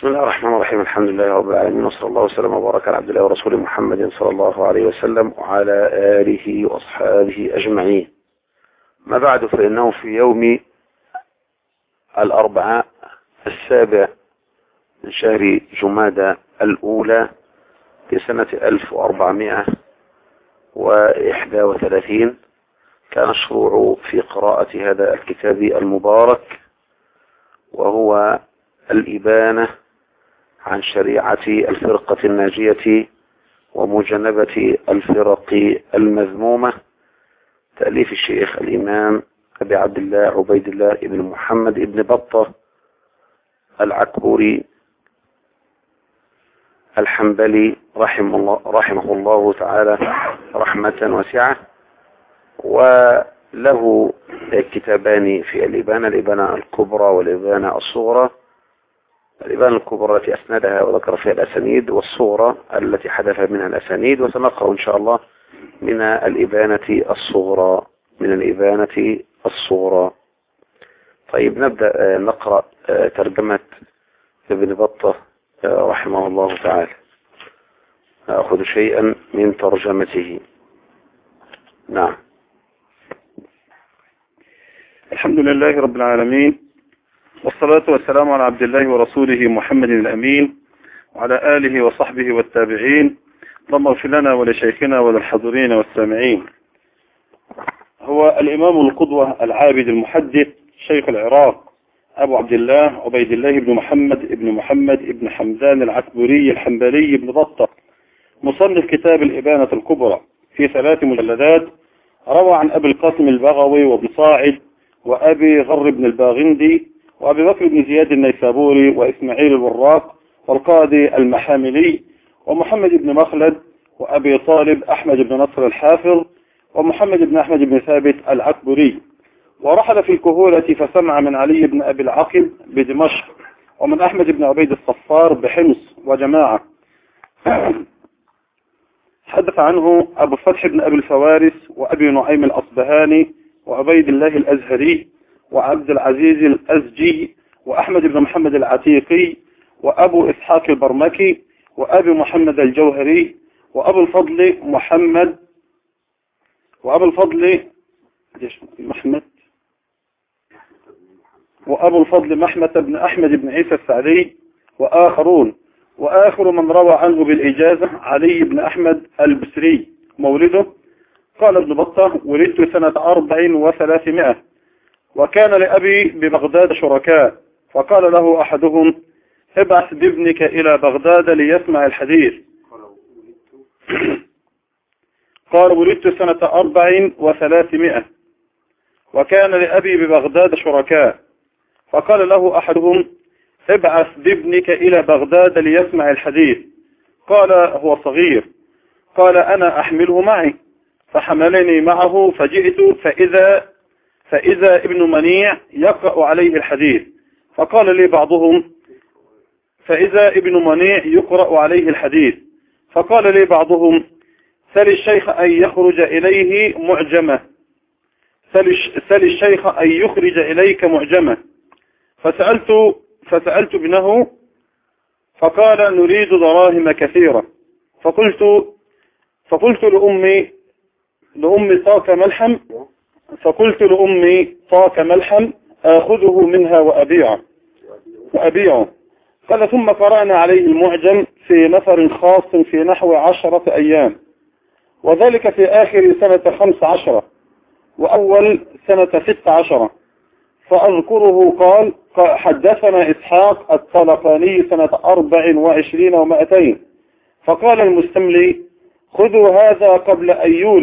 بسم الله الرحمن الرحيم. الحمد لله رب العالمين، وصلى الله وسلم وبارك على عبد الله ورسوله محمد صلى الله عليه وسلم وعلى آله وأصحابه أجمعين. ما بعد، فإنه في يوم الأربعاء 7 من شهر جمادى الأولى في سنة 1431 كان الشروع في قراءة هذا الكتاب المبارك، وهو الإبانة عن شريعة الفرقة الناجية ومجنبة الفرق المذمومة، تأليف الشيخ الإمام أبي عبد الله عبيد الله بن محمد بن بطة العكبري الحنبلي رحمه الله تعالى رحمة واسعة. وله كتابان في الإبانة، الإبانة الكبرى والإبانة الصغرى. الإبانة الكبرى التي أسندها وذكر فيها الأسانيد، والصغرى التي حدث منها الأسانيد. وسنقرأ إن شاء الله من الإبانة الصغرى. طيب، نبدأ نقرأ ترجمة ابن بطة رحمه الله تعالى. نأخذ شيئا من ترجمته. نعم. الحمد لله رب العالمين، والصلاة والسلام على عبد الله ورسوله محمد الأمين وعلى آله وصحبه والتابعين. اللهم اغفر لنا ولشيخنا وللحاضرين والسامعين. هو الإمام القدوة العابد المحدث شيخ العراق أبو عبد الله عبيد الله بن محمد بن حمدان العكبري الحنبلي بن بطة، مصنف كتاب الإبانة الكبرى في 3 مجلدات. روى عن أبي القاسم البغوي وابن صاعد وأبي غر بن الباغندي وأبي بكر بن زياد النيسابوري وإسماعيل الوراق والقاضي المحاملي ومحمد بن مخلد وأبي طالب أحمد بن نصر الحافظ ومحمد بن أحمد بن ثابت العكبري. ورحل في الكهولة فسمع من علي بن أبي العقب بدمشق، ومن أحمد بن عبيد الصفار بحمص وجماعة. حدث عنه أبو فتح بن أبي الفوارس وأبي نعيم الأصبهاني وعبيد الله الأزهري وعبد العزيز الأزجي وأحمد بن محمد العتيقي وأبو إسحاق البرمكي وأبي محمد الجوهري وأبو الفضل محمد بن أحمد بن عيسى السعدي وآخرون. وآخر من روى عنه بالإجازة علي بن أحمد البسري. مولده قال ابن بطة: ولدت سنة 400، وكان لأبي ببغداد شركاء، فقال له أحدهم: ابعث بابنك إلى بغداد ليسمع الحديث. قال: ولدت سنة 400، وكان لأبي ببغداد شركاء، فقال له أحدهم: ابعث بابنك إلى بغداد ليسمع الحديث. قال: هو صغير. قال: أنا أحمله معي. فحملني معه، فجئت فإذا ابن منيع يقرأ عليه الحديث. فقال لي بعضهم: فإذا ابن منيع يقرأ عليه الحديث. فقال لي بعضهم: سل الشيخ أن يخرج إليه معجمة، سل الشيخ أن يخرج إليك معجمة. فسألت ابنه، فقال: نريد دراهم كثيرة. فقلت لأمي طاك ملحم آخذه منها وأبيعه. قال: ثم قرأنا عليه المعجم في نفر خاص في نحو 10 أيام، وذلك في آخر سنة 15 وأول سنة 16. فأذكره قال: حدثنا إسحاق الطلقاني سنة 24 و200. فقال المستملي: خذوا هذا قبل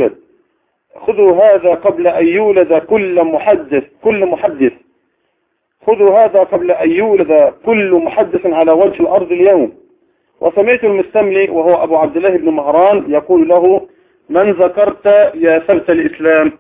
أن يولد كل محدث على وجه الأرض اليوم. وسمعت المستملي وهو أبو عبد الله بن مهران يقول له: من ذكرت يا سبت الإسلام؟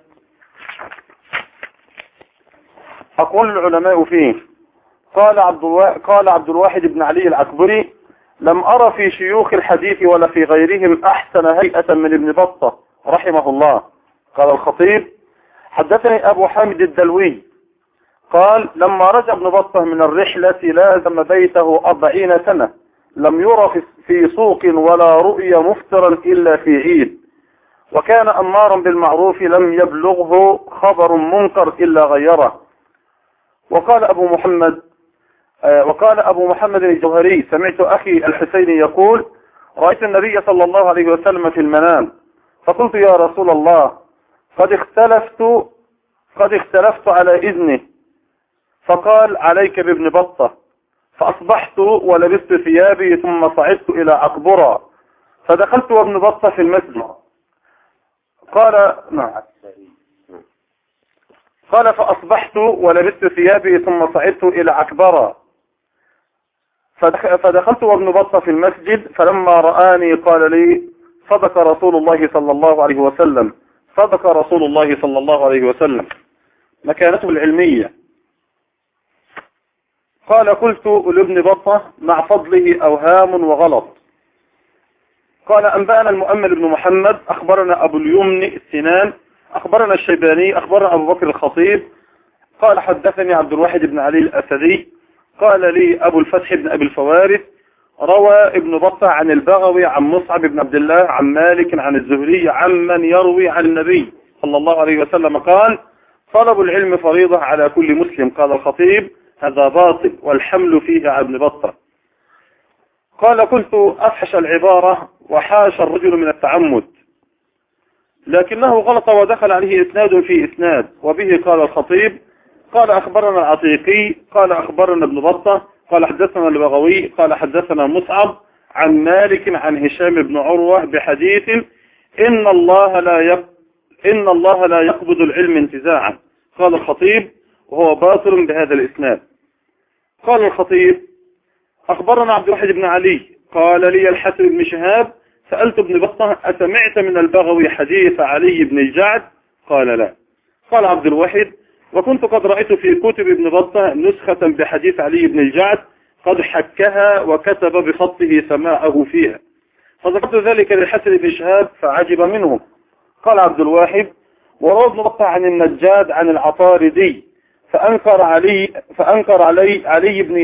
أقول العلماء فيه. قال عبد الواحد بن علي العكبري: لم أرى في شيوخ الحديث ولا في غيرهم أحسن هيئة من ابن بطة رحمه الله. قال الخطيب: حدثني أبو حامد الدلوي قال لما رجع ابن بطة من الرحلة لازم بيته 40 سنة، لم يرى في سوق ولا رؤي مفترا إلا في عيد، وكان أمارا بالمعروف لم يبلغه خبر منكر إلا غيره. وقال أبو محمد الجوهري: سمعت أخي الحسين يقول: رأيت النبي صلى الله عليه وسلم في المنام، فقلت: يا رسول الله، قد اختلفت على إذنه. فقال: عليك بابن بطة. فأصبحت ولبست ثيابي ثم صعدت إلى عقبرة، فدخلت وابن بطة في المسجد. قال فأصبحت ولبست ثيابي ثم صعدت إلى عكبرة، فدخلت وابن بطة في المسجد، فلما رآني قال لي: صدق رسول الله صلى الله عليه وسلم، صدق رسول الله صلى الله عليه وسلم. مكانته العلمية. قال: قلت لابن بطة: مع فضله أوهام وغلط. قال: أنبأنا المؤمل بن محمد، أخبرنا أبو اليمن السنان، أخبرنا الشيباني، أخبرنا أبو بكر الخطيب، قال: حدثني عبد الواحد بن علي الأسدي، قال لي أبو الفتح بن أبي الفوارث: روى ابن بطة عن البغوي عن مصعب بن عبد الله عن مالك عن الزهري عمن يروي عن النبي صلى الله عليه وسلم قال: طلب العلم فريضة على كل مسلم. قال الخطيب: هذا باطل والحمل فيه على ابن بطة. قال: كنت أفحش العبارة وحاش الرجل من التعمد، لكنه غلط ودخل عليه إسناد في إسناد. وبه قال الخطيب: قال أخبرنا العتيقي قال أخبرنا ابن بطة قال حدثنا البغوي قال حدثنا مصعب عن مالك عن هشام بن عروة بحديث: إن الله لا يقبض العلم انتزاعا. قال الخطيب: وهو باطل بهذا الإسناد. قال الخطيب: أخبرنا عبد الواحد بن علي قال لي الحسن بن شهاب: سألت ابن بطة: أسمعت من البغوي حديث علي بن الجعد؟ قال: لا. قال عبد الواحد: وكنت قد رأيت في كتب ابن بطة نسخة بحديث علي بن الجعد قد حكها وكتب بخطه سماعه فيها، فذكرت ذلك للحسن بن شهاب فعجب منه. قال عبد الواحد: وروى ابن بطة عن النجاد عن العطاردي فأنكر علي بن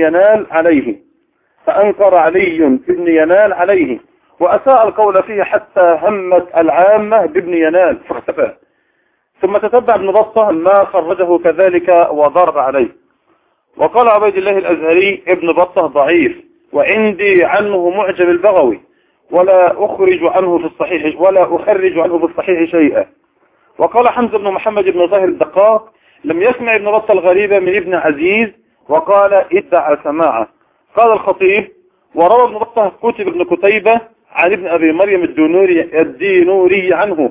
ينال عليه وأساء القول فيه حتى همت العامة بابن ينال فاختفى، ثم تتبع ابن بطة ما خرجه كذلك وضرب عليه. وقال عبيد الله الأزهري: ابن بطة ضعيف، وعندي عنه معجم البغوي، ولا أخرج عنه في الصحيح شيئا. وقال حمزة بن محمد بن ظاهر الدقاق: لم يسمع ابن بطة الغريبة من ابن عزيز، وقال: ادعى سماعه. قال الخطيب: وروى ابن بطة كتب ابن كتيبة عن ابن أبي مريم الدينوري عنه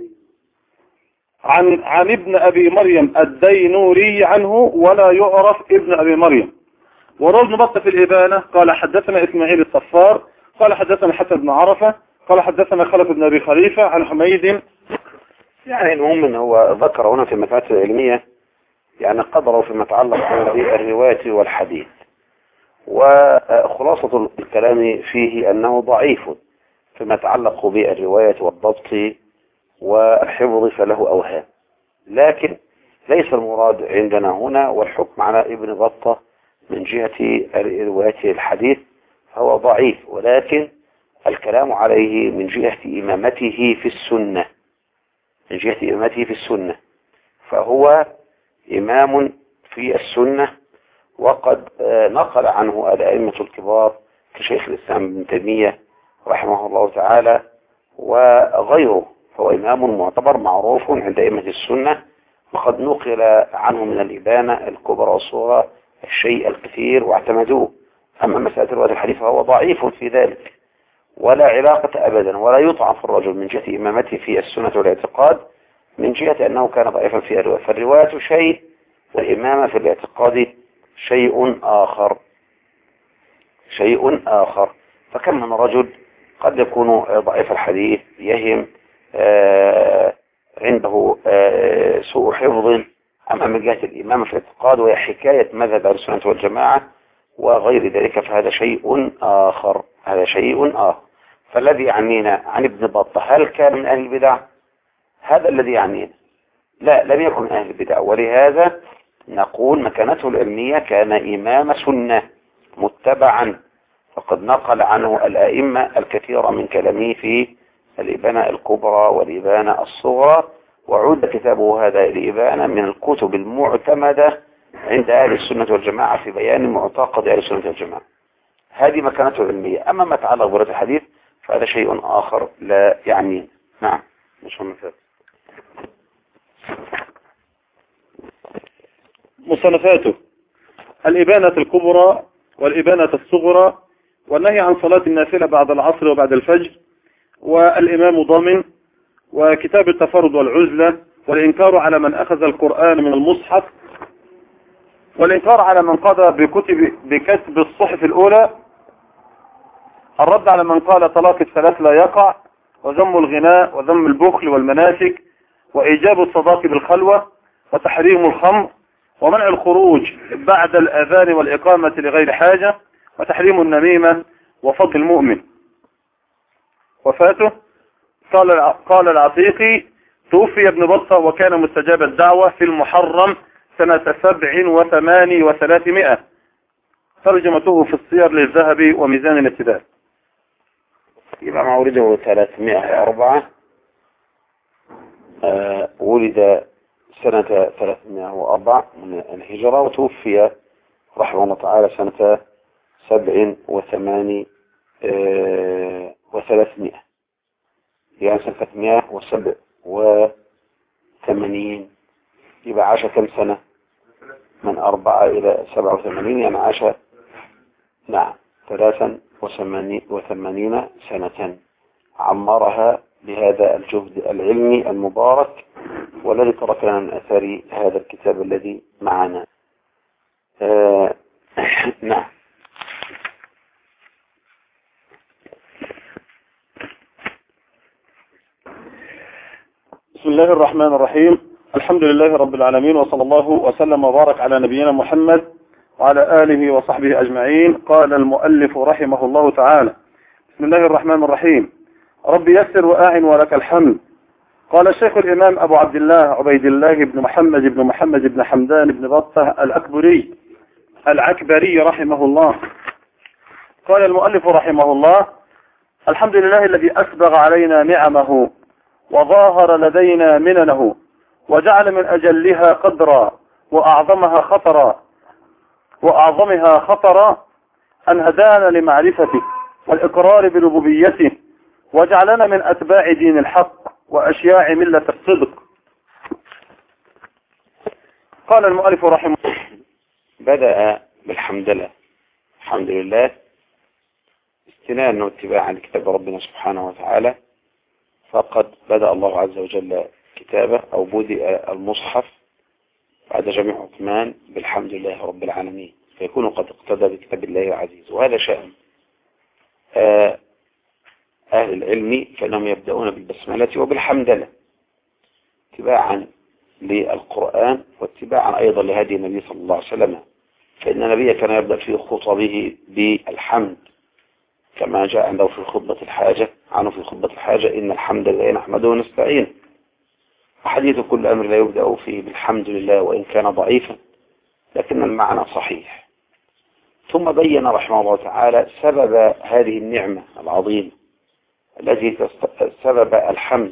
عن ابن أبي مريم الدينوري عنه، ولا يعرف ابن أبي مريم. وروى ابن بطة في الإبانة قال: حدثنا إسماعيل الصفار قال حدثنا حسن بن عرفة قال حدثنا خلف بن أبي خليفة عن حميد. يعني المهم أنه هو ذكر هنا في المسائل العلمية يعني قدره فيما يتعلق بالرواية والحديث، وخلاصة الكلام فيه أنه ضعيف فيما يتعلق بالرواية والضبط والحفظ، فله أوهام، لكن ليس المراد عندنا هنا والحكم على ابن بطة من جهة رواية الحديث فهو ضعيف، ولكن الكلام عليه من جهة إمامته في السنة، فهو إمام في السنة، وقد نقل عنه الأئمة الكبار كشيخ الإسلام ابن تيمية رحمه الله تعالى وغيره، فهو إمام معتبر معروف عند أئمة السنة، وقد نقل عنه من الإبانة الكبرى والصغرى الشيء الكثير واعتمدوه. أما مسألة رواية الحديث فهو ضعيف في ذلك، ولا علاقة أبدا، ولا يطعن في الرجل من جهة إمامته في السنة والاعتقاد من جهة أنه كان ضعيفا في الرواية، فالرواية شيء والإمامة في الاعتقاد شيء آخر. فكم من رجل قد يكون ضعيف الحديث يهم عنده سوء حفظ، أما من جهة الإمامة في الاعتقاد وهي حكاية مذهب أهل السنة والجماعة وغير ذلك فهذا شيء آخر. فالذي يعنينا عن ابن بطة هل كان من أهل البدع؟ هذا الذي يعنينا، لا، لم يكن من أهل البدع، ولهذا نقول مكانته العلمية كان إمام سنة متبعا، فقد نقل عنه الأئمة الكثير من كلامه في الإبانة الكبرى والإبانة الصغرى، وعد كتابه هذا الإبانة من الكتب المعتمدة عند أهل السنة والجماعة في بيان معتقد أهل السنة والجماعة. هذه مكانته العلمية. أما ما يتعلق برواية الحديث فهذا شيء آخر لا يعني. نعم مش مثال. مصنفاته: الإبانة الكبرى والإبانة الصغرى، والنهي عن صلاة النافلة بعد العصر وبعد الفجر، والإمام ضامن، وكتاب التفرد والعزلة، والإنكار على من أخذ القرآن من المصحف، والإنكار على من قضى بكتب الصحف الأولى، الرد على من قال طلاق الثلاث لا يقع، وذم الغناء وذم البخل والمناسك، وإيجاب الصداق بالخلوة، وتحريم الخمر، ومنع الخروج بعد الأذان والإقامة لغير حاجة، وتحريم النميمة، وفضل المؤمن. وفاته: قال العتيقي: توفي ابن بطة وكان مستجاب الدعوة في المحرم سنة 87 و300. ترجمته في السير للذهبي وميزان الاعتدال. يبقى مولده 304. ولد سنة 304 من الهجرة، وتوفي رحمه الله تعالى سنة 87 و300، يعني سنة 387. يبقى عاش كم سنة؟ من 4 إلى 87، يعني عاش 83 سنة عمرها بهذا الجهد العلمي المبارك، والذي ترك لنا من أثر هذا الكتاب الذي معنا. نعم. بسم الله الرحمن الرحيم. الحمد لله رب العالمين، وصلى الله وسلم وبارك على نبينا محمد وعلى آله وصحبه أجمعين. قال المؤلف رحمه الله تعالى: بسم الله الرحمن الرحيم. رب يسر وأعن ولك الحمد. قال الشيخ الإمام أبو عبد الله عبيد الله بن محمد بن حمدان بن بطة العكبري رحمه الله. قال المؤلف رحمه الله: الحمد لله الذي أسبغ علينا نعمه وظاهر لدينا مننه، وجعل من أجلها قدرا وأعظمها خطرا أن هدانا لمعرفته والإقرار بربوبيته، وجعلنا من أتباع دين الحق وأشياع ملة الصدق. قال المؤلف رحمه الله: بدأ بالحمد لله، الحمد لله استنانا واتباعا لكتاب ربنا سبحانه وتعالى. فقد بدأ الله عز وجل كتابه أو بدأ المصحف بعد جميع عثمان بالحمد لله رب العالمين، فيكون قد اقتدى بكتاب الله العزيز. وهذا شأن أهل العلم، فإنهم يبدأون بالبسملة وبالحمدلة اتباعا للقرآن واتباعا أيضا لهدي النبي صلى الله عليه وسلم، فإن النبي كان يبدأ في خطبه بالحمد، كما جاء عنده في خطبة الحاجة إن الحمد لله نحمده ونستعينه. وحديث كل أمر لا يبدأ فيه بالحمد لله وإن كان ضعيفا، لكن المعنى صحيح. ثم بين رحمه الله تعالى سبب هذه النعمة العظيمة التي سبب الحمد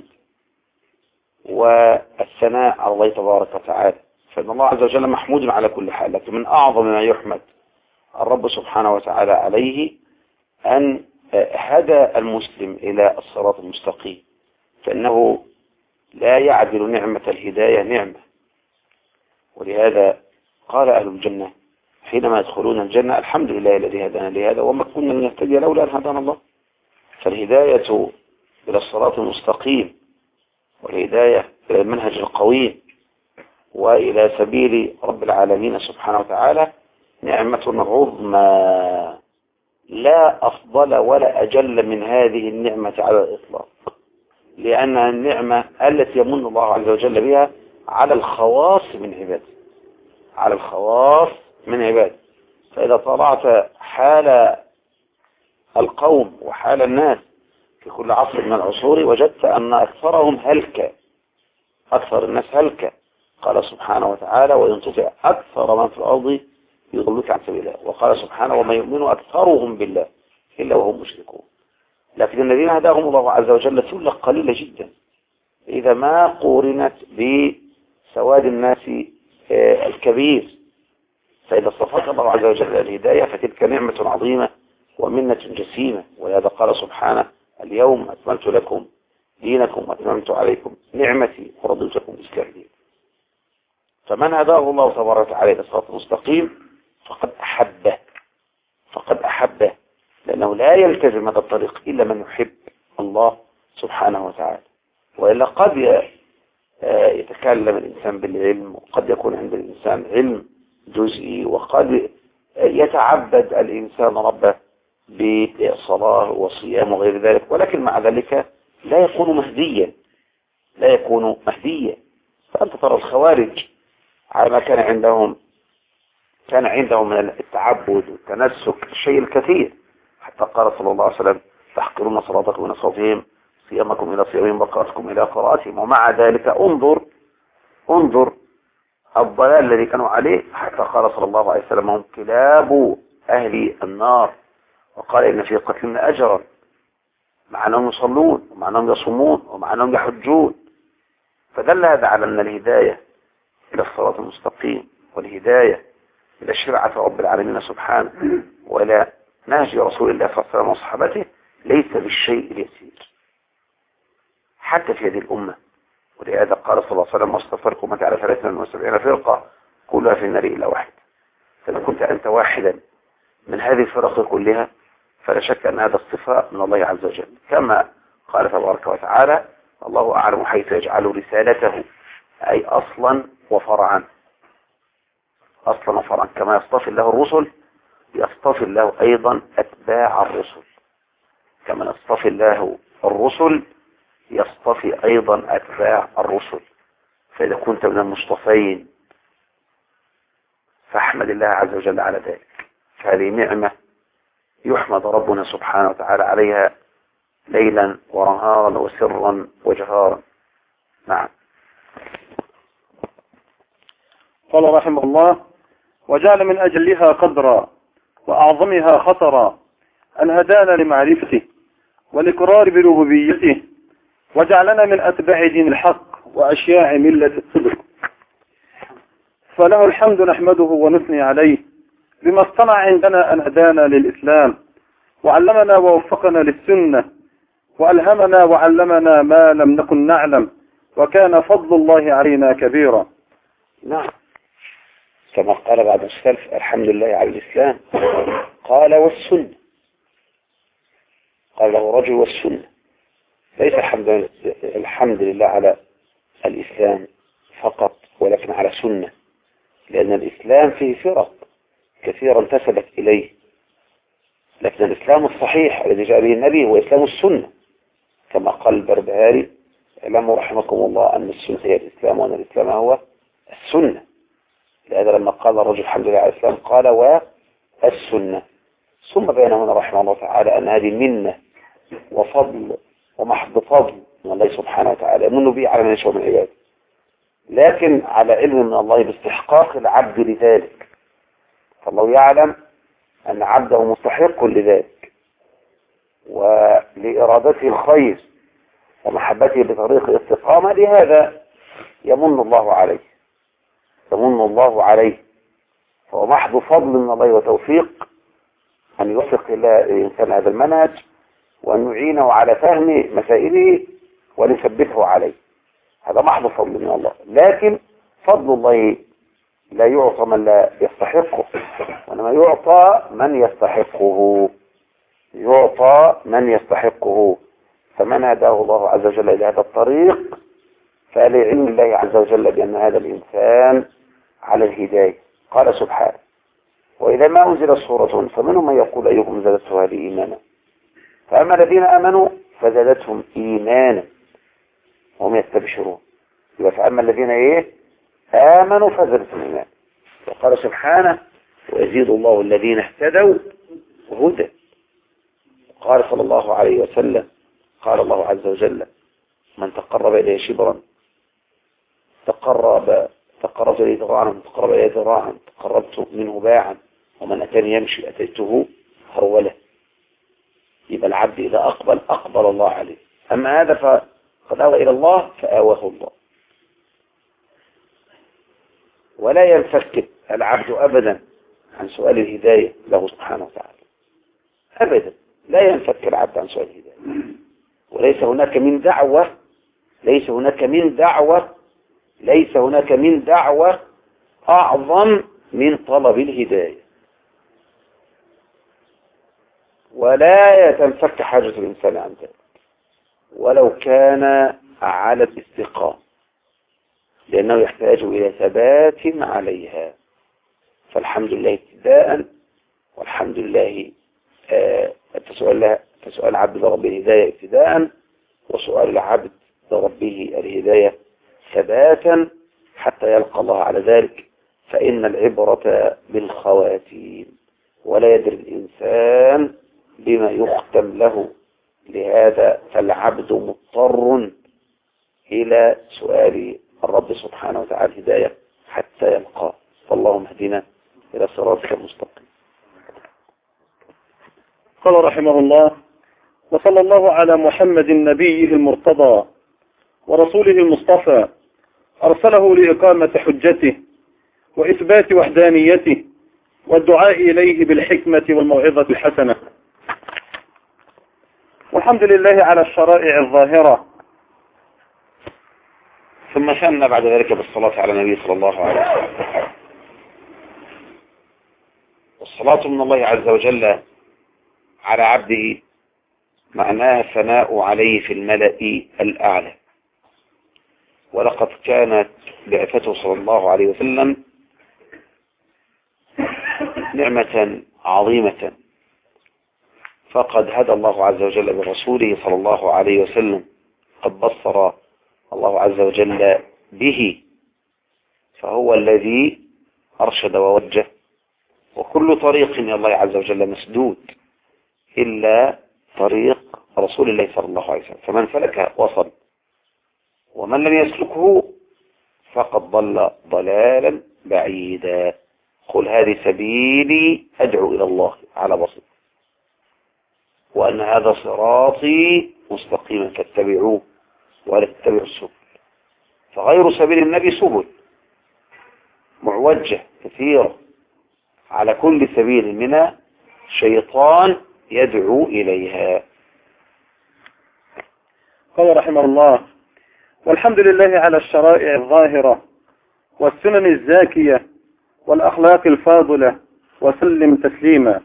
والثناء على الله تبارك وتعالى، فإن الله عز وجل محمود على كل حال، لكن من أعظم ما يحمد الرب سبحانه وتعالى عليه أن هدى المسلم إلى الصراط المستقيم، فإنه لا يعدل نعمة الهداية نعمة. ولهذا قال أهل الجنة حينما يدخلون الجنة: الحمد لله الذي هدانا لهذا وما كنا لنهتدي لولا أن هدانا الله. فالهداية إلى الصراط المستقيم، والهداية إلى المنهج القويم، وإلى سبيل رب العالمين سبحانه وتعالى نعمة عظمى لا أفضل ولا أجل من هذه النعمة على الإطلاق، لأنها النعمة التي يمن الله عز وجل بها على الخواص من عباده. فإذا طلعت حال القوم وحال الناس في كل عصر من العصور وجدت أن أكثر الناس هلكة، قال سبحانه وتعالى وإن تطع أكثر من في الأرض يضلك عن سبيل الله. وقال سبحانه وما يؤمن أكثرهم بالله إلا وهم مشركون. لكن الذين هداهم الله عز وجل ثلة قليلة جدا إذا ما قورنت بسواد الناس الكبير. فإذا اصطفاك الله عز وجل الهداية فتلك نعمة عظيمة ومنة جسيمة. ولهذا قال سبحانه اليوم أكملت لكم دينكم وأتممت عليكم نعمتي ورضيت لكم الإسلام دين. فمن هداه الله تبارك وتعالى إلى الصراط المستقيم فقد أحبه لأنه لا يلتزم هذا الطريق إلا من يحب الله سبحانه وتعالى. وإلا قد يتكلم الإنسان بالعلم وقد يكون عند الإنسان علم جزئي وقد يتعبد الإنسان ربه بالصلاة والصيام وغير ذلك ولكن مع ذلك لا يكون مهديا. فأنت ترى الخوارج على ما كان عندهم من التعبد والتنسك الشيء الكثير حتى قال صلى الله عليه وسلم تحقرون صلاتكم إلى صلاتهم صيامكم إلى صيامهم وقراءتكم إلى قراءتهم. ومع ذلك انظر الضلال الذي كانوا عليه حتى قال صلى الله عليه وسلم هم كلاب أهل النار. وقال إن في قتلهم أجرا مع أنهم يصلون ومع أنهم يصومون ومع أنهم يحجون. فدل هذا على أن الهداية إلى الصراط المستقيم والهداية إلى شرعة رب العالمين سبحانه وإلى نهج رسول الله صلى الله عليه وسلم وصحابته ليس بالشيء اليسير حتى في هذه الأمة. ولهذا قال صلى الله عليه وسلم واستغفركم أمتي على 73 فرقة كلها في النار إلا واحد. فإذا كنت أنت واحدا من هذه الفرق كلها فلا شك أن هذا اصطفاء من الله عز وجل كما قال تبارك وتعالى الله أعلم حيث يجعل رسالته أي أصلا وفرعا كما يصطفي الله الرسل يصطفي الله أيضا أتباع الرسل كما يصطفي الله الرسل يصطفي أيضا أتباع الرسل. فإذا كنت من المصطفين فاحمد الله عز وجل على ذلك. فهذه نعمة يحمد ربنا سبحانه وتعالى عليها ليلا ونهارا وسرا وجهارا. نعم. قال رحمه الله وجعل من أجلها قدرا وأعظمها خطرا أن هدانا لمعرفته والإقرار بربوبيته وجعلنا من أتباع دين الحق وأشياع ملة الصدق. فله الحمد نحمده ونثني عليه بما اصطنع عندنا أن هدانا للإسلام وعلمنا ووفقنا للسنة وألهمنا وعلمنا ما لم نكن نعلم وكان فضل الله علينا كبيرا. نعم كما قال بعض السلف الحمد لله على الإسلام قال والسنة. قال له رجل والسنة ليس الحمد لله على الإسلام فقط ولكن على سنة لأن الإسلام فيه فرق كثيرا انتسبت إليه لكن الإسلام الصحيح الذي جاء به النبي هو إسلام السنة كما قال البربهاري اعلموا رحمكم الله أن السنة هي الإسلام وأن الإسلام هو السنة. لهذا لما قال الرجل الحمد لله على الإسلام قال والسنة ثم بين هنا رحمه الله تعالى أن هذه منة وفضل ومحض فضل من الله سبحانه وتعالى يمن به على من يشاء من عباده لكن على علم من الله باستحقاق العبد لذلك. فالله يعلم أن عبده مستحق لذلك ولإرادته الخير ومحبته بطريق الاستقامة لهذا يمن الله عليه فهو محض فضل من الله وتوفيق أن يوفق الإنسان هذا المنهج وأن يعينه على فهم مسائله وليثبته عليه. هذا محض فضل من الله لكن فضل الله لا يعطى من لا يستحقه وإنما يعطى من يستحقه. فمن هداه الله عز وجل إلى هذا الطريق فلعلم الله عز وجل بأن هذا الإنسان على الهداية. قال سبحانه وإذا ما أنزل سورة فمنهم من يقول أيكم زادته هذه إيمانا فأما الذين آمنوا فزادتهم إيمانا وهم يستبشرون. فأما الذين آمنوا فزادتهم إيمانا. وقال سبحانه ويزيد الله الذين اهتدوا هدى. قال صلى الله عليه وسلم قال الله عز وجل من تقرب إليه شبرا تقربت إليه ذراعا ومن تقرب إليه ذراعا تقربت منه باعا، ومن أتاني يمشي أتيته هرولا. يبقى العبد إذا أقبل الله عليه. أما هذا فقد أوى إلى الله فآواه الله. ولا ينفك العبد أبدا عن سؤال الهداية له سبحانه وتعالى، أبدا لا ينفك العبد عن سؤال الهداية. وليس هناك من دعوة أعظم من طلب الهداية. ولا تنفك حاجة الإنسان عن ذلك ولو كان على الاستقامة، لأنه يحتاج إلى ثبات عليها. فالحمد لله ابتداء، والحمد لله فسؤال العبد لربه الهداية ابتداء، وسؤال العبد لربه الهداية ثباتا حتى يلقى الله على ذلك. فإن العبرة بالخواتيم، ولا يدري الإنسان بما يختم له. لهذا فالعبد مضطر إلى سؤال الرب سبحانه وتعالى الهداية حتى يلقاه. فاللهم اهدنا إلى صراطك المستقيم. قال رحمه الله: وصلى الله على محمد نبيه المرتضى ورسوله المصطفى، أرسله لإقامة حجته وإثبات وحدانيته والدعاء إليه بالحكمة والموعظة الحسنة. والحمد لله على الشرائع الظاهرة. ثم ثنى بعد ذلك بالصلاة على النبي صلى الله عليه وسلم. والصلاة من الله عز وجل على عبده معناها الثناء عليه في الملأ الأعلى. ولقد كانت بعثته صلى الله عليه وسلم نعمة عظيمة، فقد هدى الله عز وجل برسوله صلى الله عليه وسلم، قد بصر الله عز وجل به، فهو الذي أرشد ووجه. وكل طريق إلى الله عز وجل مسدود إلا طريق رسول الله صلى الله عليه وسلم، فمن سلكه وصل، ومن لم يسلكه فقد ضل ضلالا بعيدا. قل هذه سبيلي أدعو إلى الله على بصيرة، وأن هذا صراطي مستقيما فاتبعوه ولا تتبعوا السبل، فغير سبيل النبي سبل معوجة كثيرة على كل سبيل منها شيطان يدعو إليها. قال رحمه الله: والحمد لله على الشرائع الظاهرة والسنن الزاكية والأخلاق الفاضلة، وسلم تسليما.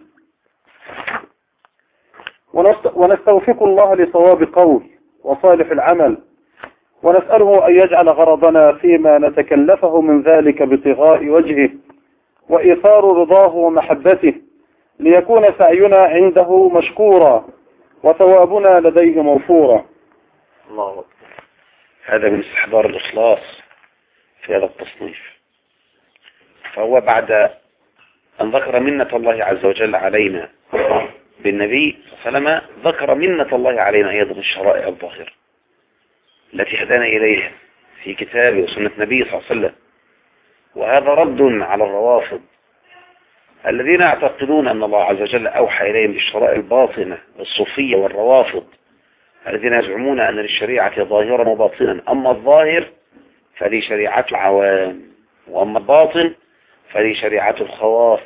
ونستوفق الله لصواب قول وصالح العمل، ونسأله أن يجعل غرضنا فيما نتكلفه من ذلك ابتغاء وجهه وإيثار رضاه ومحبته، ليكون سعينا عنده مشكورا وثوابنا لديه موفورا. الله أكبر. هذا من استحضار الإخلاص في هذا التصنيف. فهو بعد أن ذكر منة الله عز وجل علينا بالنبي صلى الله عليه وسلم، ذكر منة الله علينا أيضا الشرائع الظاهرة التي هدانا إليها في كتابه وسنة نبيه صلى الله عليه وسلم. وهذا رد على الروافض الذين يعتقدون أن الله عز وجل أوحى إليهم بالشرائع الباطنة، الصوفية والروافض الذين يزعمون أن للشريعة ظاهرا وباطنا، أما الظاهر فلي شريعة العوام، وأما الباطن فلي شريعة الخواص.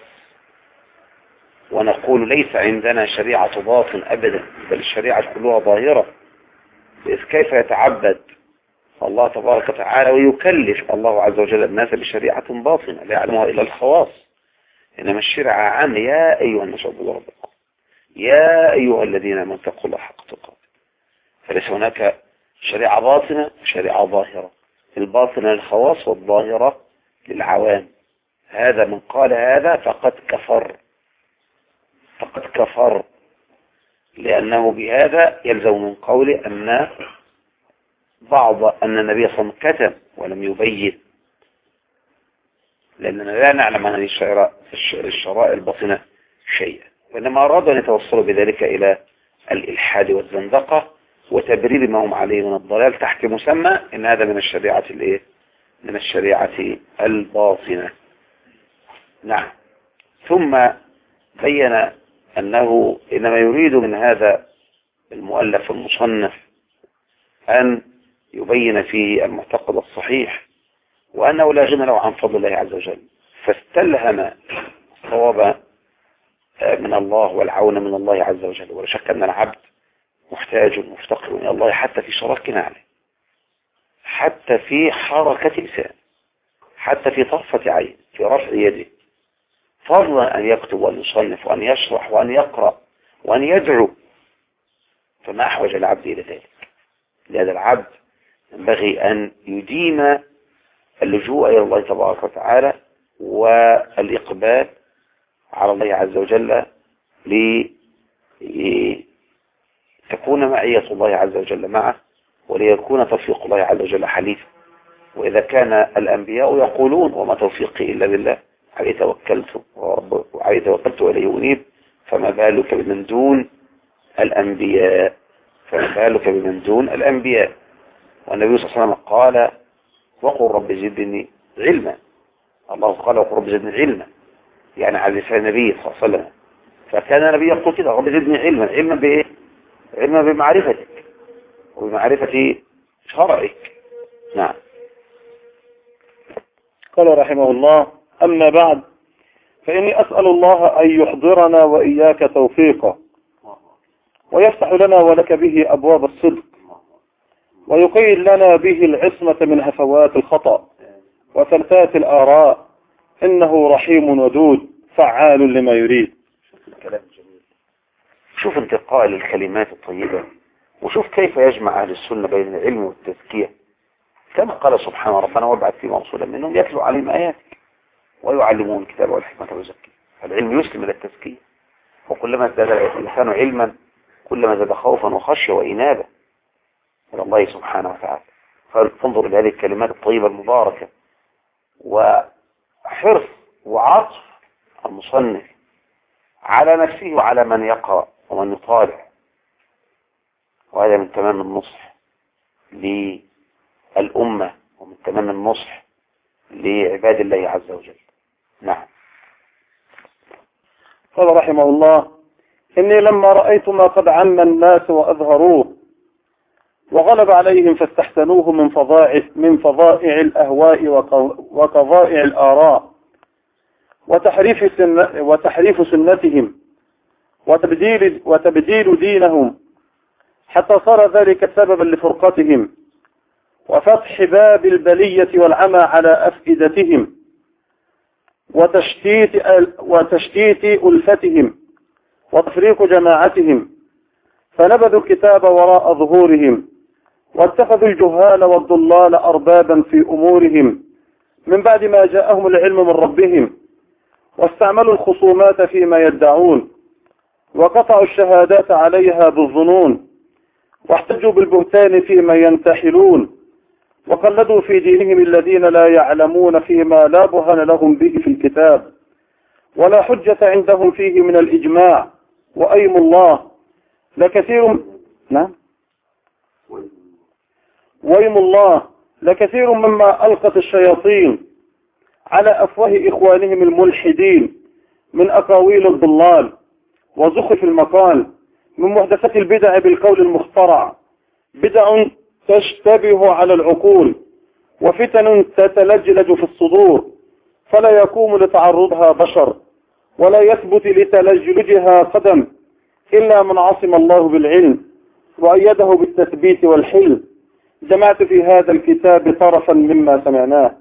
ونقول ليس عندنا شريعة باطن أبدا، بل الشريعة كلها ظاهرة. إذ كيف يتعبد الله تبارك وتعالى ويكلف الله عز وجل الناس بشريعة باطنة لا يعلمها إلا الخواص؟ إنما الشريعة عامة: يا أيها الناس اعبدوا ربكم، يا أيها الذين آمنوا اتقوا الله حق تقاته. فليس هناك شريعة باطنة وشريعة ظاهرة، الباطنة للخواص والظاهرة للعوام. هذا من قال هذا فقد كفر، لأنه بهذا يلزم من قوله أن النبي صلى الله عليه وسلم كتم ولم يبين، لأننا لا نعلم عن الشرائع الباطنة شيئا، وإنما أرادوا أن يتوصلوا بذلك إلى الإلحاد والزندقة وتبرير ما هم عليه من الضلال تحت مسمى إن هذا من الشريعة من الشريعة الباطنة. نعم. ثم بين أنه إنما يريد من هذا المؤلف المصنف أن يبين فيه المعتقد الصحيح، وأنه لا غنى له عن فضل الله عز وجل، فاستلهم الصواب من الله والعون من الله عز وجل. ولا شك أن العبد محتاج مفتقر إلى الله حتى في شراك نعله، حتى في حركة لسان، حتى في طرفة عين، في رفع يده، فضلا أن يكتب وأن يصنف وأن يشرح وأن يقرأ وأن يدعو. فما أحوج العبد إلى ذلك؟ لهذا العبد ينبغي أن يديم اللجوء إلى الله تبارك وتعالى والإقبال على الله عز وجل لتكون معية الله عز وجل معه، وليكون توفيق الله عز وجل حليفا. وإذا كان الأنبياء يقولون وما توفيقي إلا بالله عليه توكلت وعليه توكلت وإليه أنيب، فما بالك بمن دون الأنبياء؟ فما بالك بمن دون الأنبياء؟ والنبي صلى الله عليه وسلم قال وقل رب زدني علما. الله قال وقل رب زدني علما، يعني على لسان النبي صلى الله عليه وسلم. فكان النبي يقول كده رب زدني علما. علما بإيه؟ علما بمعرفتك وبمعرفة شرعك. نعم. قال رحمه الله: أما بعد، فإني أسأل الله أن يحضرنا وإياك توفيقه، ويفتح لنا ولك به أبواب الصدق، ويقيد لنا به العصمة من هفوات الخطأ وفلتات الآراء، إنه رحيم ودود فعال لما يريد. كلام جميل. شوف انتقال الكلمات الطيبة، وشوف كيف يجمع أهل السنة بين العلم والتزكية، كما قال سبحانه ربنا وابعث فيهم رسولا منهم يتلو عليهم آياتك ويعلمون الكتاب والحكمة ويزكيهم. العلم يسلم إلى التزكية، وكلما ازداد الإنسان علما كلما زاد خوفا وخشية وإنابة إلى الله سبحانه وتعالى. فانظر إلى هذه الكلمات الطيبة المباركة، وحرص وعطف المصنف على نفسه وعلى من يقرأ ومن يطالع، وهذا من تمام النصح للأمة ومن تمام النصح لعباد الله عز وجل. نعم. قال رحمه الله: إني لما رأيت ما قد عم الناس وأظهروه وغلب عليهم فاستحسنوه من فظائع الأهواء وقضائع الآراء وتحريف سنتهم وتبديل دينهم، حتى صار ذلك سببا لفرقتهم وفتح باب البلية والعمى على أفئدتهم وتشتيت ألفتهم وتفريق جماعتهم، فنبذوا الكتاب وراء ظهورهم واتخذوا الجهال والضلال أربابا في أمورهم من بعد ما جاءهم العلم من ربهم، واستعملوا الخصومات فيما يدعون وقطعوا الشهادات عليها بالظنون، واحتجوا بالبهتان فيما ينتحلون، وقلدوا في دينهم الذين لا يعلمون فيما لا برهان لهم به في الكتاب ولا حجة عندهم فيه من الإجماع، وأيم الله لكثير مما ألقت الشياطين على أفواه إخوانهم الملحدين من أقاويل الضلال وزخرف المقال، من محدثات البدع بالقول المخترع، بدع تشتبه على العقول وفتن تتلجلج في الصدور، فلا يقوم لتعرضها بشر ولا يثبت لتلجلجها قدم إلا من عصم الله بالعلم وأيده بالتثبيت والحلم. جمعت في هذا الكتاب طرفا مما سمعناه.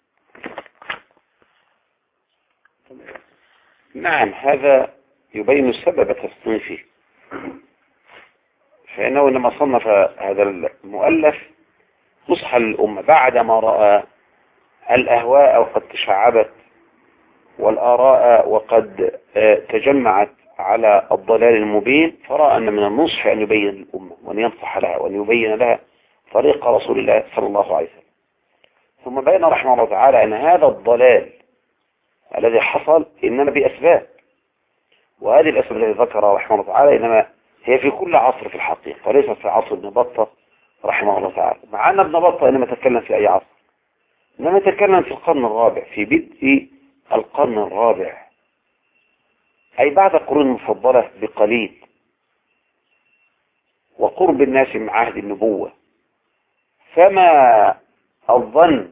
نعم. هذا يبين سبب تصنيفه، فإنه لما صنف هذا المؤلف نصح للأمة بعدما رأى الأهواء وقد تشعبت والآراء وقد تجمعت على الضلال المبين، فرأى أن من النصح أن يبين للأمة وأن ينصح لها وأن يبين لها طريق رسول الله صلى الله عليه وسلم. ثم بين رحمه الله تعالى أن هذا الضلال الذي حصل إنما بأسباب، وهذه الأسباب التي ذكرها رحمه الله تعالى إنما هي في كل عصر في الحقيقة، وليس في عصر ابن بطة رحمه الله تعالى، مع أن ابن بطة إنما تكلم في أي عصر، إنما نتكلم في القرن الرابع، في بدء القرن الرابع، أي بعد القرون المفضلة بقليل، وقرب الناس من عهد النبوة. فما الظن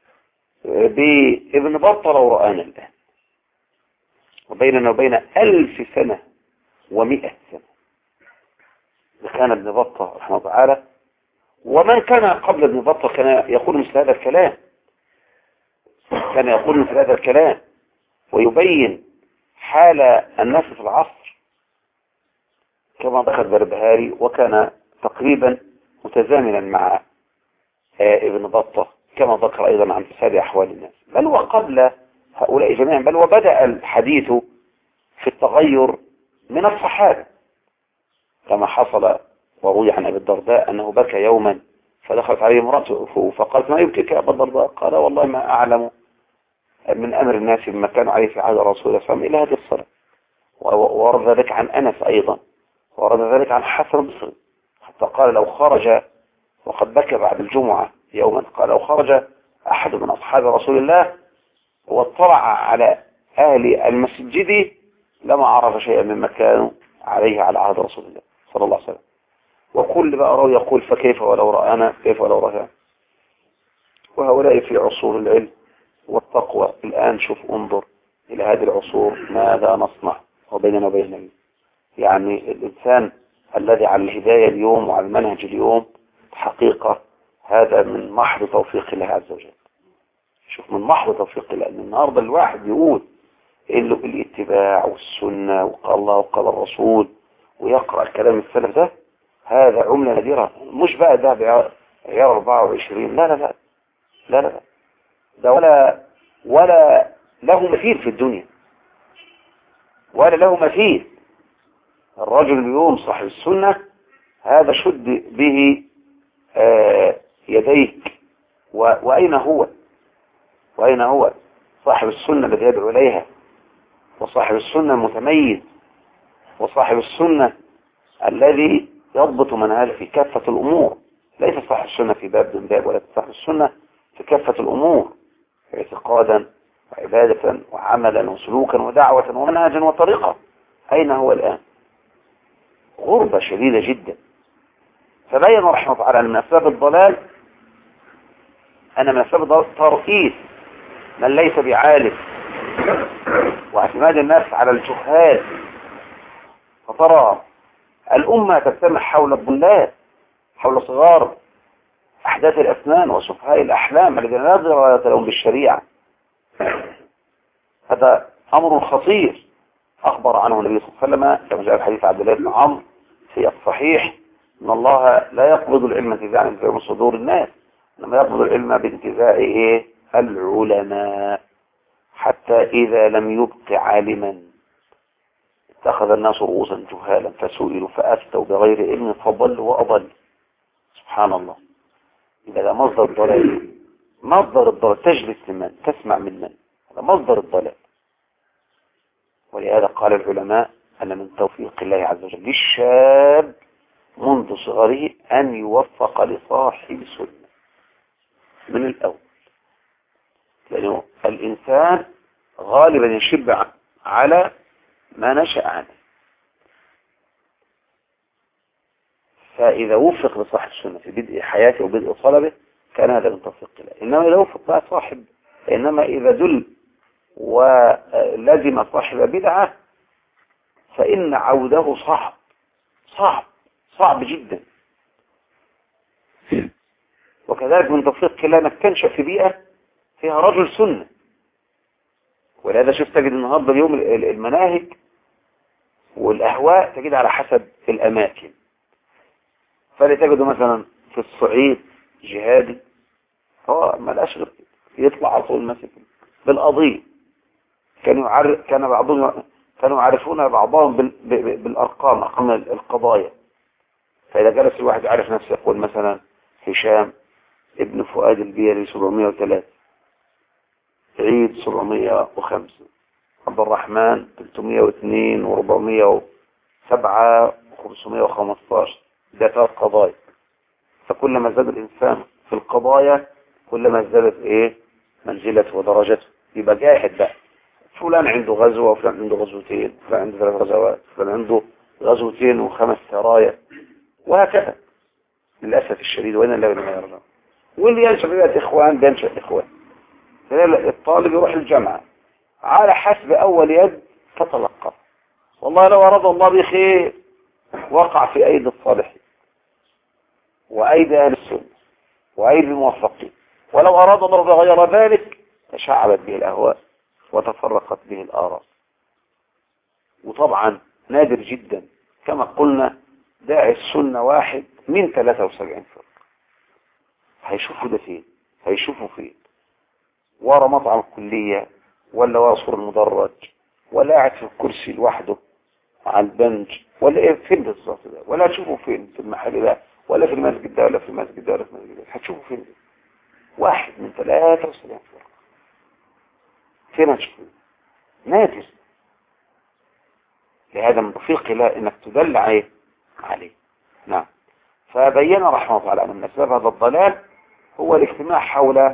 بابن بطة لو رآنا الآن وبيننا وبين 1000 سنة و100 سنة؟ كان ابن بطة رحمه الله تعالى، ومن كان قبل ابن بطة كان يقول مثل هذا الكلام، كان يقول مثل هذا الكلام ويبين حال الناس في العصر كما ذكر البربهاري، وكان تقريبا متزامنا مع ابن بطة كما ذكر أيضا عن فساد أحوال الناس، بل وقبل هؤلاء جميعا، بل وبدأ الحديث في التغير من الصحابة كما حصل وروي عن أبي الدرداء أنه بكى يوما فدخلت عليه امرأته فقالت: ما يبكيك يا أبا الدرداء؟ قال: والله ما أعلم من أمر الناس بما كانوا عليه في عهد رسول الله صلى الله عليه وسلم إلى هذه الصلاة. وورد ذلك عن أنس أيضا، ورد ذلك عن حسن البصري، حتى قال: لو خرج، وقد بكى بعد الجمعة يوما، قال: لو خرج أحد من أصحاب رسول الله واطلع على أهل المسجد لما عرف شيئا مما كانوا عليه على عهد رسول الله صلى الله عليه وسلم. وكل بقى راوي يقول: فكيف ولو رآنا، كيف ولو رآنا. وهؤلاء في عصور العلم والتقوى. الآن شوف، انظر إلى هذه العصور ماذا نصنع وبيننا وبين النبي. يعني الإنسان الذي على الهداية اليوم وعلى المنهج اليوم حقيقة هذا من محض توفيق الله عز وجل. شوف، من محض توفيق الله. أن النهاردة الواحد يقول إنه الاتباع والسنة وقال الله وقال الرسول ويقرأ كلام السلف، ده هذا عملة نادرة. مش بقى ده بعيار 24، لا لا لا لا لا، ده ولا له مثيل في الدنيا، ولا له مثيل. الرجل اليوم صاحب السنة هذا شد به يديك. وأين هو؟ وأين هو صاحب السنة الذي يدعو إليها، وصاحب السنة المتميز، وصاحب السنة الذي يضبط منهجه في كافة الأمور؟ ليس صاحب السنة في باب من باب، ولا صاحب السنة في كافة الأمور، اعتقادا وعبادة وعملا وسلوكا ودعوة ومنهجا وطريقة. أين هو الآن؟ غربة شديدة جدا. فبين رحمه الله تعالى أن من أسباب الضلال، أن من أسباب الضلال تركيز من ليس بعالم واعتماد الناس على الجهال. فترى الأمة تجتمع حول الضلال، حول صغار أحداث الأسنان وسفهاء الأحلام الذين لا ضرورة لهم بالشريعة. هذا أمر خطير أخبر عنه النبي صلى الله عليه وسلم كما جاء في حديث عبد الله بن عمرو في الصحيح: إن الله لا يقبض العلم انتزاعا من صدور الناس، إنما يقبض العلم بانتزاعه العلماء، حتى إذا لم يبق عالما اتخذ الناس رؤوسا جهالا فسئلوا فأفتوا بغير علم فضلوا وأضل. سبحان الله. إذا ده مصدر الضلال، مصدر الضلال. تجلس لمن؟ تسمع من من؟ هذا مصدر الضلال. ولهذا قال العلماء أن من توفيق الله عز وجل للشاب منذ صغره أن يوفق لصاحب سنة من الأول، لأنه الإنسان غالبا يشب على ما نشأ عنه. فإذا وفق لصاحب السنة في بدء حياته وبدء طلبه كان هذا من توفيق الله. إنما إذا وفق بقى صاحب، إنما إذا دل ولزم صاحب بدعة فإن عوده صعب صعب صعب جدا. وكذلك من توفيق الله انك تنشأ في بيئة فيها رجل سنة. ولهذا شوف تجد النهاردة اليوم المناهج والأهواء تجد على حسب الأماكن. فلتجد مثلا في الصعيد جهادي ما الأشغل يطلع على طول ماسك بالقضية. كان بعضهم كانوا يعرفون بعضهم بالأرقام، أرقام القضايا. فإذا جلس الواحد يعرف نفسه يقول مثلا هشام ابن فؤاد البيري 703، عيد 705، عبد الرحمن 302 و407 و515. ده 3 قضايا. فكلما زاد الإنسان في القضايا كلما زادت منزلته ودرجته، يبقى جاهد بقى. فلان عنده غزوة وفلان عنده غزوتين، فلان عنده 3 غزوات، فلان عنده غزوتين و5 سرايا، وهكذا للأسف الشديد. وإن الله لما يرجع، واللي ينشأ بيئة إخوان بينشأ إخوان. الطالب يروح الجامعة على حسب أول يد فتلقى، والله لو أراد الله بخير وقع في أيدي الصالحين وأيدي أهل السنة وأيدي الموفقين، ولو أراد الله بغير ذلك تشعبت به الأهواء وتفرقت به الآراء. وطبعا نادر جدا كما قلنا داعي السنة واحد من 73 فرق. هيشوفوا ده فين؟ هيشوفوا فين؟ ورا مطعم الكلية، ولا ورا سور المدرج، ولا قاعد في الكرسي لوحده على البنج، ولا ايه؟ فين بالظبط ده؟ ولا هتشوفوا فين؟ في المحل ده، ولا في المسجد ده، ولا في المسجد ده، ولا في المسجد ده؟ هتشوفوا فين ده؟ واحد من 73 فرق. فين هتشوفوا؟ نادر. لهذا من توفيق الله انك تدل عليه. نعم. فبين رحمه الله تعالى ان من اسباب هذا الضلال هو الاجتماع حول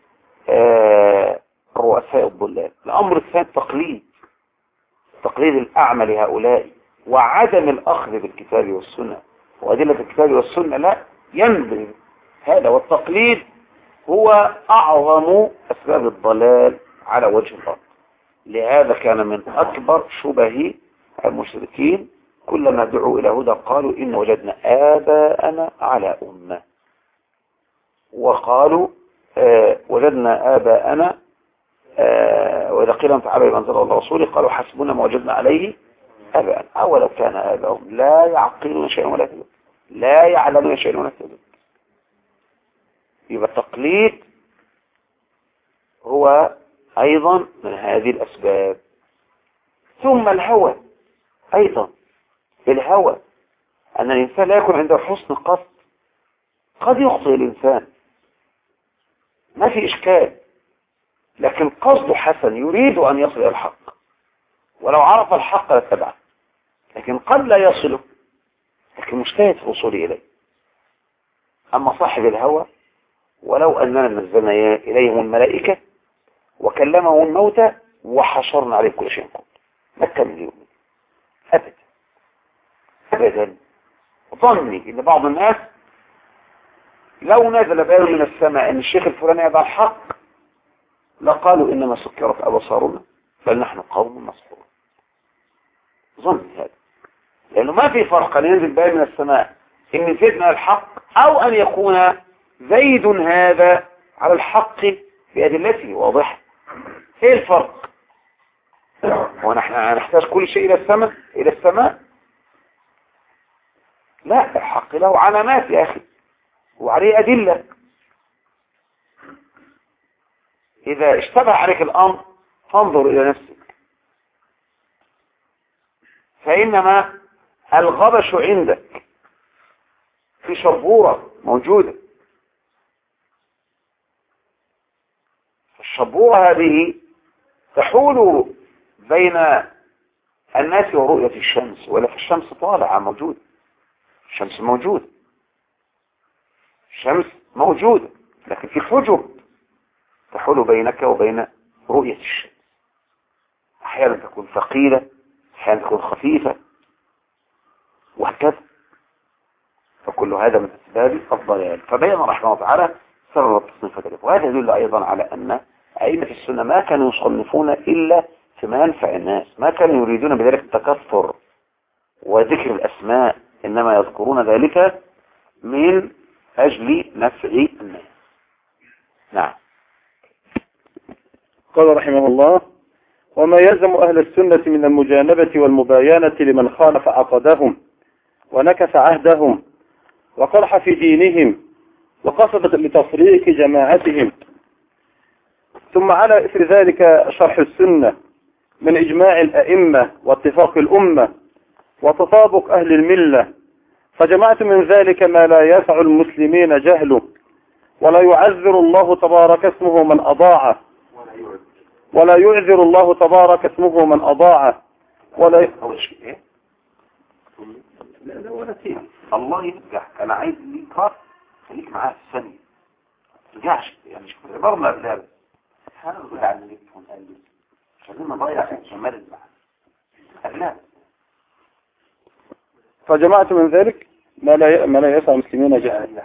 رؤساء الضلال. الامر الثاني تقليد الاعمى لهؤلاء، وعدم الاخذ بالكتاب والسنه وادله الكتاب والسنه. لا ينبغي هذا، والتقليد هو اعظم اسباب الضلال على وجه الارض. لهذا كان من اكبر شبه المشركين كلما دعوا الى هدى قالوا ان وجدنا آباءنا على امه، وقالوا وجدنا آباءنا وإذا قيل لهم تعالوا بما أنزل الله ورسوله قالوا حسبنا ما وجدنا عليه آباءنا أولو كان آباؤهم لا يعقلون شيئا ولا يهتدون لا يعلمون شيئا ولا يهتدون. يبقى التقليد هو أيضا من هذه الأسباب. ثم الهوى أيضا، الهوى أن الإنسان لا يكون عنده حسن قصد. قد يخطئ الإنسان ما في إشكال، لكن قصده حسن، يريد أن يصل إلى الحق، ولو عرف الحق لاتبعه، لكن قد لا يصله، لكن مجتهد في وصوله إليه. أما صاحب الهوى ولو أننا نزلنا إليهم الملائكة وكلمهم الموتى وحشرنا عليه كل شيء قد ما كان اليوم أبدا أبدا. ظني إن بعض الناس لو نزل بيان من السماء أن الشيخ الفلاني يضع الحق لقالوا إنما سكرت أبصارنا بل نحن قوم مسحورون. ظني هذا، لأنه ما في فرق أن ينزل بيان من السماء إن زدنا الحق أو أن يكون زيد هذا على الحق بأدلته واضحة. ايه الفرق؟ ونحن نحتاج كل شيء إلى السماء؟ لا، الحق له علامات يا أخي وعليه أدلة. إذا اشتبه عليك الأمر فانظر إلى نفسك، فإنما الغبش عندك في شبورة موجودة. الشبورة هذه تحول بين الناس ورؤية الشمس، ولا في الشمس طالعة موجودة، الشمس موجودة، الشمس موجودة، لكن في حجب تحول بينك وبين رؤية الشمس. أحيانا تكون ثقيلة، أحيانا تكون خفيفة، وهكذا. فكل هذا من أسباب الضلال. فبين رحمه الله تعالى سبب التصنيف ذلك. وهذا يدل أيضا على أن أئمة السنة ما كانوا يصنفون إلا فيما ينفع الناس، ما كانوا يريدون بذلك التكثر وذكر الأسماء، إنما يذكرون ذلك من أجل نفع الناس. نعم. قال رحمه الله: وما يلزم أهل السنة من المجانبة والمباينة لمن خالف عقدهم ونكث عهدهم وقرح في دينهم وقصد لتفريق جماعتهم. ثم على إثر ذلك شرح السنة من إجماع الأئمة واتفاق الأمة وتطابق أهل الملة، فجمعت من ذلك ما لا يسع المسلمين جهله، ولا يعذر الله تبارك اسمه من أضاعه، ولا يعذر الله تبارك اسمه من أضاعه، ولا الله يرجع. أنا عايز ليك خليك معاه في الثانية، ترجعش يعني. شوف عبارنا بلاد هنضيع على اللي ونقلب خلينا نضيع جمال المعنى لا. فجمعت من ذلك ما لا يسع المسلمين جهلا.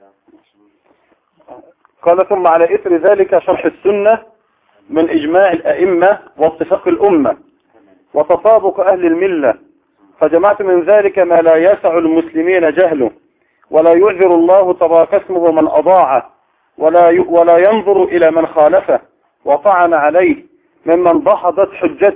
قال ثم على إثر ذلك شرح السنة من إجماع الأئمة واتفاق الأمة وتطابق أهل الملة. فجمعت من ذلك ما لا يسع المسلمين جهله ولا يعذر الله تبارك اسمه من أضاعه ولا ينظر إلى من خالفه وطعن عليه ممن دحضت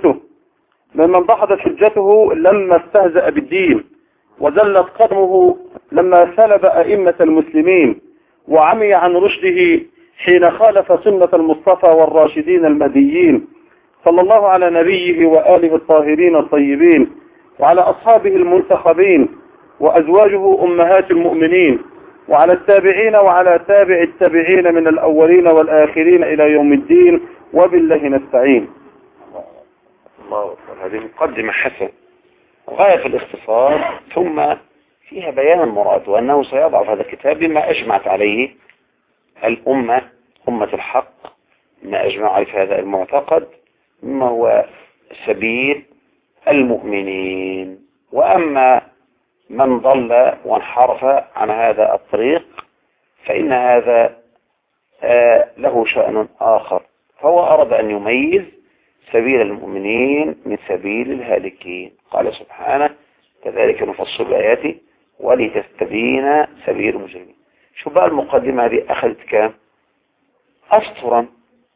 حجته لما استهزأ بالدين وزلت قدمه لما سلب أئمة المسلمين وعمي عن رشده حين خالف سنة المصطفى والراشدين المهديين صلى الله على نبيه وآله الطاهرين الطيبين وعلى أصحابه المنتخبين وأزواجه أمهات المؤمنين وعلى التابعين وعلى تابع التابعين من الأولين والآخرين إلى يوم الدين وبالله نستعين. الله أكبر. هذه مقدمة حسن غاية في الاختصار ثم فيها بيان المراد وأنه سيضع في هذا الكتاب بما أجمعت عليه الأمة أمة الحق ما أجمع عليه في هذا المعتقد مما هو سبيل المؤمنين. وأما من ضل وانحرف عن هذا الطريق فإن هذا له شأن آخر فهو أراد أن يميز سبيل المؤمنين من سبيل الهالكين. قال سبحانه كذلك نفصل الآيات ولتستبين سبيل المجرمين. شو بقى المقدمة هذه أخذت كام أسطرا.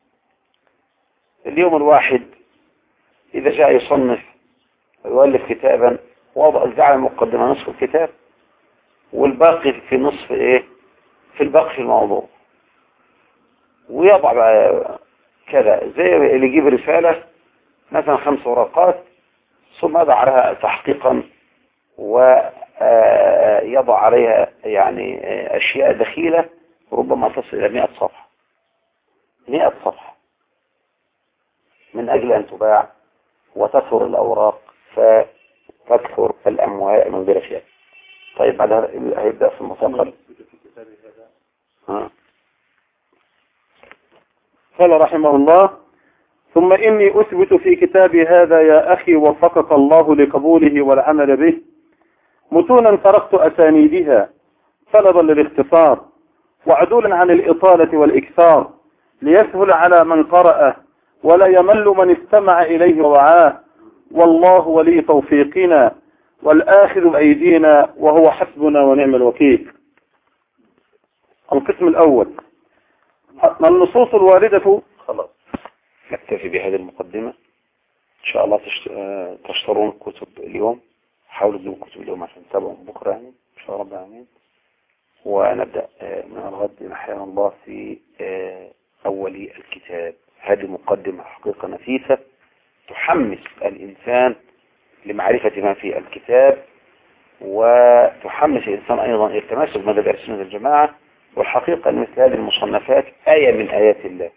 اليوم الواحد إذا جاء يصنف ويؤلف كتابا وضع جعل المقدمة نصف الكتاب والباقي في نصف ايه في الباقي في الموضوع ويضع بقى كذا زي اللي يجيب رسالة مثلا 5 ورقات ثم يضع عليها تحقيقا ويضع عليها يعني أشياء دخيلة ربما تصل إلى 100 صفحة 100 صفحة من أجل أن تباع وتكثر الأوراق فتكثر الأموال من غير خيار. طيب بعدها هيبدأ في المساقل. قال رحمه الله ثم إني أثبت في كتابي هذا يا أخي وفقك الله لقبوله والعمل به متونا فرقت أسانيدها طلبا للاختصار وعدولا عن الإطالة والإكثار ليسهل على من قرأه ولا يمل من استمع إليه ووعاه والله ولي توفيقنا والآخذ بأيدينا وهو حسبنا ونعم الوكيل. القسم الأول النصوص الواردة. خلاص نكتفي بهذه المقدمة إن شاء الله. تشترون كتب اليوم حاولوا تجيبوا كتب اليوم عشان تتابعوا بكرة يعني إن شاء الله رب العالمين. ونبدأ من الغد إن أحيانا الله في أول الكتاب. هذه مقدمة حقيقة نفيسة تحمس الإنسان لمعرفة ما في الكتاب وتحمس الإنسان أيضا إلى التمسك بمذهب أهل السنة والجماعة. والحقيقة أن مثل هذه المصنفات آية من آيات الله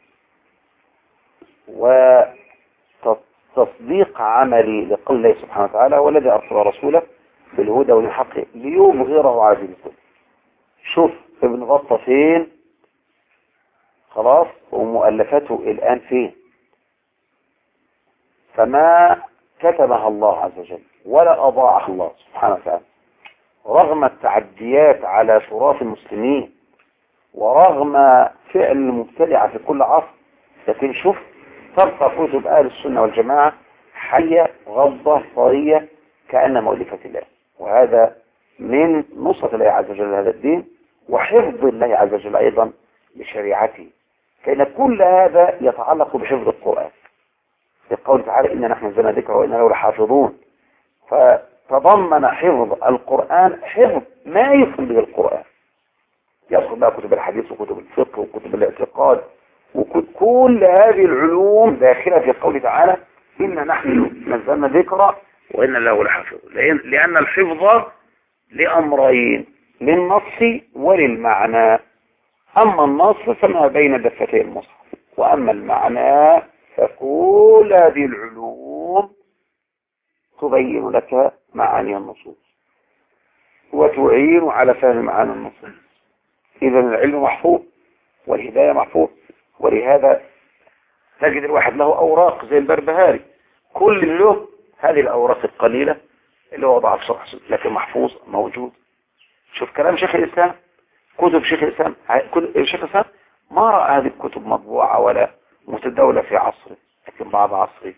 وتصديق عملي لقول الله سبحانه وتعالى والذي أرسل رسوله بالهدى والحق ليظهره على دين الكل. شوف ابن بطة فين خلاص ومؤلفاته الآن فين. فما كتبها الله عز وجل ولا أضاعها الله سبحانه وتعالى رغم التعديات على تراث المسلمين ورغم فعل المبتدعة في كل عصر. لكن شوف تبقى كتب أهل السنة والجماعة حية غضة طرية كأن مؤلفة الله. وهذا من نصرة الله عز وجل هذا الدين وحفظ الله عز وجل أيضا لشريعته. كأن كل هذا يتعلق بحفظ القرآن في قوله تعالى إنا نحن نزلنا ذكر وإنا له لحافظون. فتضمن حفظ القرآن حفظ ما يفهم به القرآن يدخل بقى كتب الحديث وكتب الفقه وكتب الاعتقاد وكل هذه العلوم داخلة في قوله تعالى إنا نحن نزلنا ذكر وإنا له لحافظون. لأن الحفظ لأمرين للنص وللمعنى. أما النص فما بين دفتي المصحف وأما المعنى فكل هذه العلوم تبين لك معاني النصوص وتعين على فهم معاني النصوص. إذا العلم محفوظ والهداية محفوظ. ولهذا تجد الواحد له أوراق زي البربهاري، كل له هذه الأوراق القليلة اللي هو وضعها في شرح لكن محفوظ موجود. شوف كلام شيخ الإسلام، كتب شيخ الإسلام، شيخ الإسلام ما رأى هذه الكتب مطبوعة ولا متداولة في عصره، لكن بعد عصره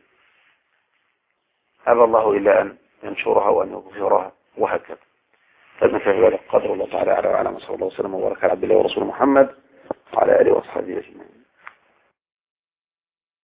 أبى الله إلا أن ينشرها وأن يظهرها وهكذا. فنفع هذا القدر، والله تعالى أعلى وأعلم، صلى الله وسلم وبارك على عبد الله ورسوله محمد وعلى آله وأصحابه أجمعين.